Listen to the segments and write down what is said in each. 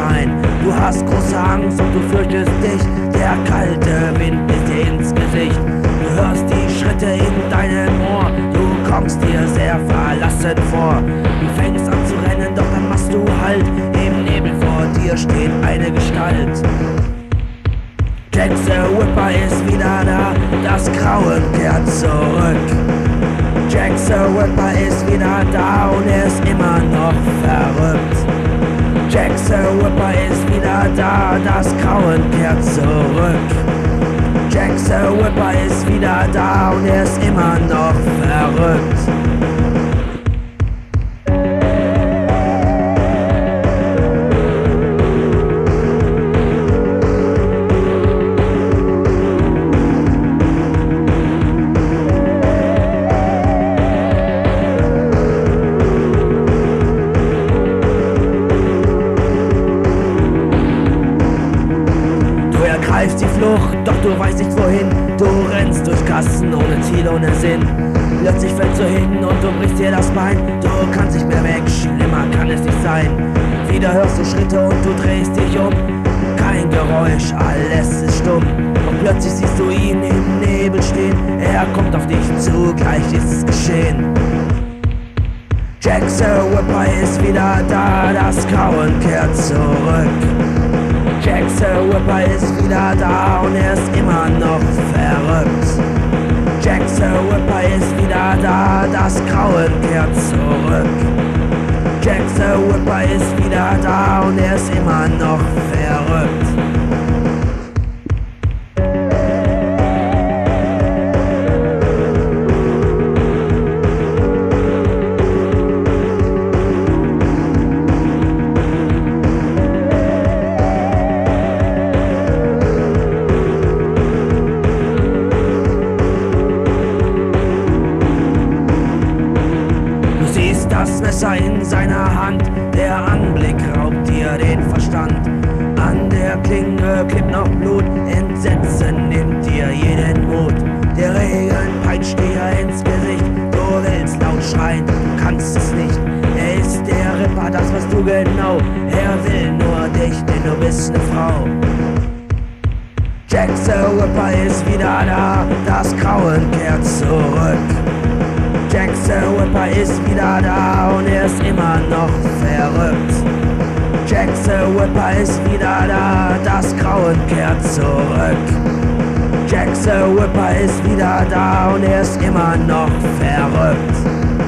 Sonnenschein. Du hast große Angst und du fürchtest dich, der kalte Wind ist dir ins Gesicht. Du hörst die Schritte in deinem Ohr, du kommst dir sehr verlassen vor. Du fängst an zu rennen, doch dann machst du Halt. Im Nebel vor dir steht eine Gestalt. Jack the Ripper ist wieder da, das Grauen kehrt zurück. Jack the Ripper ist wieder da und er ist immer noch verrückt. Jack the Ripper ist wieder da, das Grauen kehrt zurück. Jack the Ripper ist wieder da und er ist immer noch verrückt. Greifst die Flucht, doch du weißt nicht wohin. Du rennst durch Gassen ohne Ziel, ohne Sinn. Plötzlich fällst du hin und du brichst dir das Bein. Du kannst nicht mehr weg, schlimmer kann es nicht sein. Wieder hörst du Schritte und du drehst dich um. Kein Geräusch, alles ist stumm. Und plötzlich siehst du ihn im Nebel stehen. Er kommt auf dich zu, gleich ist es geschehen. Jack the Ripper ist wieder da, das Grauen kehrt zurück. Jack the Ripper ist wieder da und er ist immer noch verrückt. Jack the Ripper ist wieder da, das Grauen kehrt zurück. Jack the Ripper ist wieder da und er ist immer noch verrückt. Das Messer in seiner Hand, der Anblick raubt dir den Verstand. An der Klinge klebt noch Blut, Entsetzen nimmt dir jeden Mut. Der Regen peitscht dir ins Gesicht, du willst laut schreien, du kannst es nicht. Er ist der Ripper, das weißt du genau, er will nur dich, denn du bist ne Frau. Jack the Ripper ist wieder da, das Grauen kehrt zurück. Jack the Ripper ist wieder da und er ist immer noch verrückt. Jack the Ripper ist wieder da, das Grauen kehrt zurück. Jack the Ripper ist wieder da und er ist immer noch verrückt.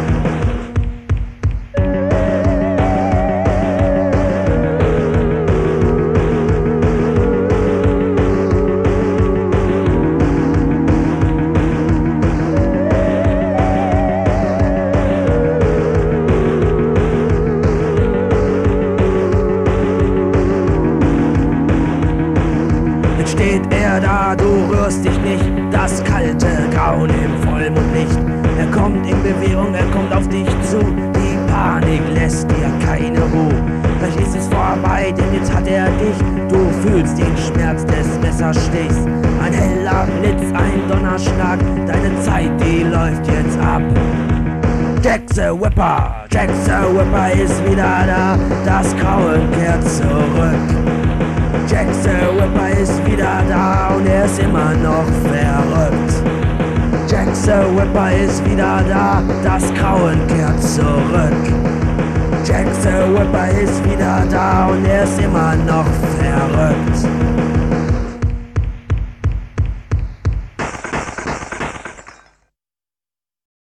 Steht er da, du rührst dich nicht, das kalte Grauen im Vollmondlicht. Er kommt in Bewegung, er kommt auf dich zu, die Panik lässt dir keine Ruhe. Gleich ist es vorbei, denn jetzt hat er dich, du fühlst den Schmerz des Messerstichs. Ein heller Blitz, ein Donnerschlag, deine Zeit, die läuft jetzt ab. Jack the Ripper ist wieder da, das Grauen kehrt zurück. Jack the Ripper ist wieder da und er ist immer noch verrückt. Jack the Ripper ist wieder da, das Grauen kehrt zurück. Jack the Ripper ist wieder da und er ist immer noch verrückt.